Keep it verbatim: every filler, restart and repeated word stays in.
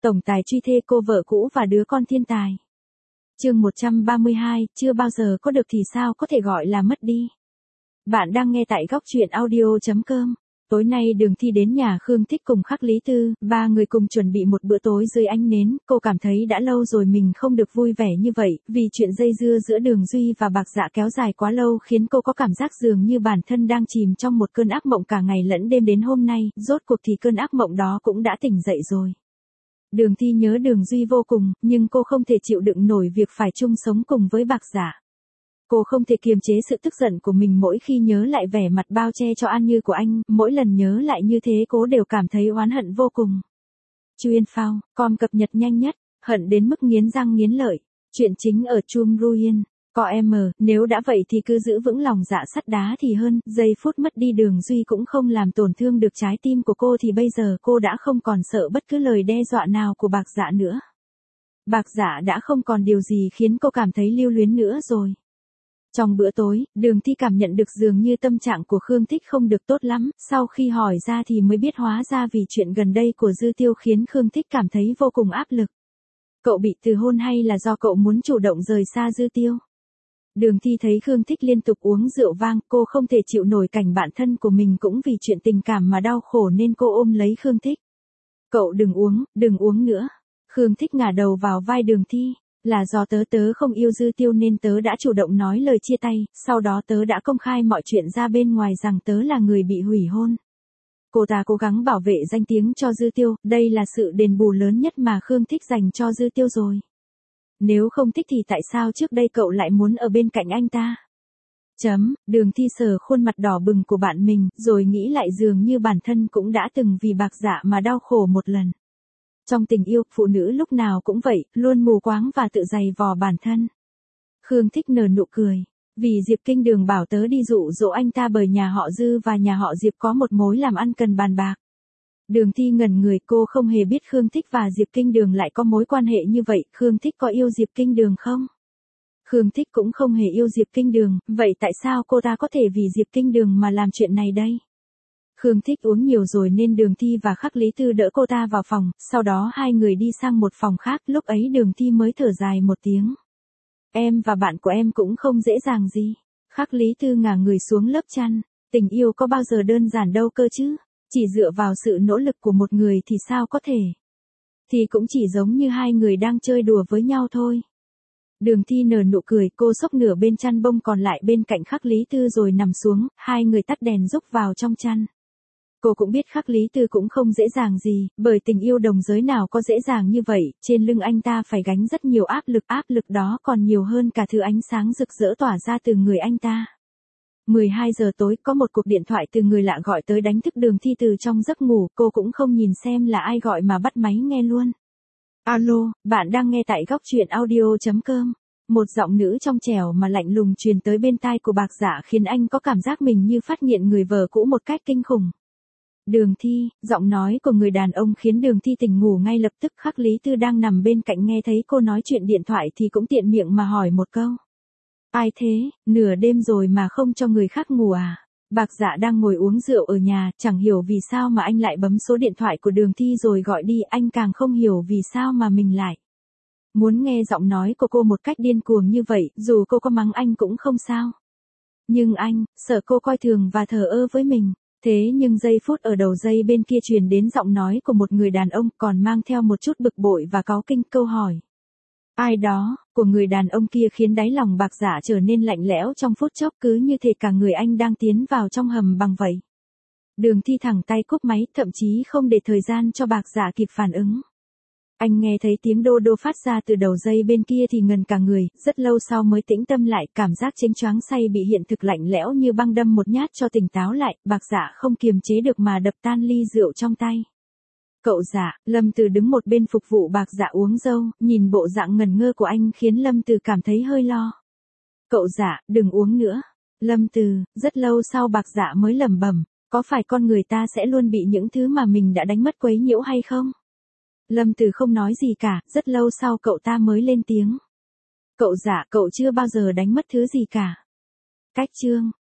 Tổng tài truy thê cô vợ cũ và đứa con thiên tài. Chương một trăm ba mươi hai, chưa bao giờ có được thì sao có thể gọi là mất đi. Bạn đang nghe tại góc truyện audio chấm com. Tối nay Đường Thi đến nhà Khương Thích cùng Khắc Lý Tư, ba người cùng chuẩn bị một bữa tối dưới ánh nến. Cô cảm thấy đã lâu rồi mình không được vui vẻ như vậy, vì chuyện dây dưa giữa Đường Duy và Bạc Dạ kéo dài quá lâu khiến cô có cảm giác dường như bản thân đang chìm trong một cơn ác mộng cả ngày lẫn đêm. Đến hôm nay, rốt cuộc thì cơn ác mộng đó cũng đã tỉnh dậy rồi. Đường Thi nhớ Đường Duy vô cùng, nhưng cô không thể chịu đựng nổi việc phải chung sống cùng với Bạc Dạ. Cô không thể kiềm chế sự tức giận của mình mỗi khi nhớ lại vẻ mặt bao che cho An Như của anh, mỗi lần nhớ lại như thế cô đều cảm thấy oán hận vô cùng. Chuyên phao, com cập nhật nhanh nhất, hận đến mức nghiến răng nghiến lợi. Chuyện chính ở Chum Ruyen. Có em mờ, nếu đã vậy thì cứ giữ vững lòng dạ sắt đá thì hơn, giây phút mất đi Đường Duy cũng không làm tổn thương được trái tim của cô thì bây giờ cô đã không còn sợ bất cứ lời đe dọa nào của Bạc Dạ nữa. Bạc Dạ đã không còn điều gì khiến cô cảm thấy lưu luyến nữa rồi. Trong bữa tối, Đường Thi cảm nhận được dường như tâm trạng của Khương Thích không được tốt lắm, sau khi hỏi ra thì mới biết hóa ra vì chuyện gần đây của Dư Tiêu khiến Khương Thích cảm thấy vô cùng áp lực. Cậu bị từ hôn hay là do cậu muốn chủ động rời xa Dư Tiêu? Đường Thi thấy Khương Thích liên tục uống rượu vang, cô không thể chịu nổi cảnh bạn thân của mình cũng vì chuyện tình cảm mà đau khổ nên cô ôm lấy Khương Thích. Cậu đừng uống, đừng uống nữa. Khương Thích ngả đầu vào vai Đường Thi. Là do tớ tớ không yêu Dư Tiêu nên tớ đã chủ động nói lời chia tay, sau đó tớ đã công khai mọi chuyện ra bên ngoài rằng tớ là người bị hủy hôn. Cô ta cố gắng bảo vệ danh tiếng cho Dư Tiêu, đây là sự đền bù lớn nhất mà Khương Thích dành cho Dư Tiêu rồi. Nếu không thích thì tại sao trước đây cậu lại muốn ở bên cạnh anh ta? Chấm, Đường Thi sờ khuôn mặt đỏ bừng của bạn mình, rồi nghĩ lại dường như bản thân cũng đã từng vì Bạc Dạ mà đau khổ một lần. Trong tình yêu, phụ nữ lúc nào cũng vậy, luôn mù quáng và tự giày vò bản thân. Khương Thích nở nụ cười. Vì Diệp Kinh Đường bảo tớ đi dụ dỗ anh ta bởi nhà họ Dư và nhà họ Diệp có một mối làm ăn cần bàn bạc. Đường Thi ngẩn người, cô không hề biết Khương Thích và Diệp Kinh Đường lại có mối quan hệ như vậy. Khương Thích có yêu Diệp Kinh Đường không? Khương Thích cũng không hề yêu Diệp Kinh Đường, vậy tại sao cô ta có thể vì Diệp Kinh Đường mà làm chuyện này đây? Khương Thích uống nhiều rồi nên Đường Thi và Khắc Lý Tư đỡ cô ta vào phòng, sau đó hai người đi sang một phòng khác, lúc ấy Đường Thi mới thở dài một tiếng. Em và bạn của em cũng không dễ dàng gì. Khắc Lý Tư ngả người xuống lớp chăn, tình yêu có bao giờ đơn giản đâu cơ chứ, chỉ dựa vào sự nỗ lực của một người thì sao có thể. Thì cũng chỉ giống như hai người đang chơi đùa với nhau thôi. Đường Thi nở nụ cười, cô xốc nửa bên chăn bông còn lại bên cạnh Khắc Lý Tư rồi nằm xuống, hai người tắt đèn rúc vào trong chăn. Cô cũng biết Khắc Lý Tư cũng không dễ dàng gì, bởi tình yêu đồng giới nào có dễ dàng như vậy, trên lưng anh ta phải gánh rất nhiều áp lực, áp lực đó còn nhiều hơn cả thứ ánh sáng rực rỡ tỏa ra từ người anh ta. mười hai giờ tối, có một cuộc điện thoại từ người lạ gọi tới đánh thức Đường Thi từ trong giấc ngủ, cô cũng không nhìn xem là ai gọi mà bắt máy nghe luôn. Alo, bạn đang nghe tại góc truyện audio chấm com. Một giọng nữ trong trẻo mà lạnh lùng truyền tới bên tai của Bạc Dạ khiến anh có cảm giác mình như phát hiện người vợ cũ một cách kinh khủng. Đường Thi, giọng nói của người đàn ông khiến Đường Thi tỉnh ngủ ngay lập tức. Khắc Lý Tư đang nằm bên cạnh nghe thấy cô nói chuyện điện thoại thì cũng tiện miệng mà hỏi một câu. Ai thế, nửa đêm rồi mà không cho người khác ngủ à? Bạc Dạ đang ngồi uống rượu ở nhà, chẳng hiểu vì sao mà anh lại bấm số điện thoại của Đường Thi rồi gọi đi, anh càng không hiểu vì sao mà mình lại muốn nghe giọng nói của cô một cách điên cuồng như vậy, dù cô có mắng anh cũng không sao. Nhưng anh, sợ cô coi thường và thờ ơ với mình. Thế nhưng giây phút ở đầu dây bên kia truyền đến giọng nói của một người đàn ông còn mang theo một chút bực bội và cáu kinh. Câu hỏi ai đó của người đàn ông kia khiến đáy lòng Bạc Dạ trở nên lạnh lẽo trong phút chốc, cứ như thể cả người anh đang tiến vào trong hầm băng vậy. Đường Thi thẳng tay cúp máy, thậm chí không để thời gian cho Bạc Dạ kịp phản ứng. Anh nghe thấy tiếng đô đô phát ra từ đầu dây bên kia thì ngần cả người, rất lâu sau mới tĩnh tâm lại, cảm giác chênh choáng say bị hiện thực lạnh lẽo như băng đâm một nhát cho tỉnh táo lại. Bạc Dạ không kiềm chế được mà đập tan ly rượu trong tay. Cậu Dạ, Lâm Từ đứng một bên phục vụ Bạc Dạ uống dâu, nhìn bộ dạng ngẩn ngơ của anh khiến Lâm Từ cảm thấy hơi lo. Cậu Dạ, đừng uống nữa. Lâm Từ, rất lâu sau Bạc Dạ mới lẩm bẩm, có phải con người ta sẽ luôn bị những thứ mà mình đã đánh mất quấy nhiễu hay không? Lâm Từ không nói gì cả, rất lâu sau cậu ta mới lên tiếng. Cậu Dạ, cậu chưa bao giờ đánh mất thứ gì cả. Cách chương.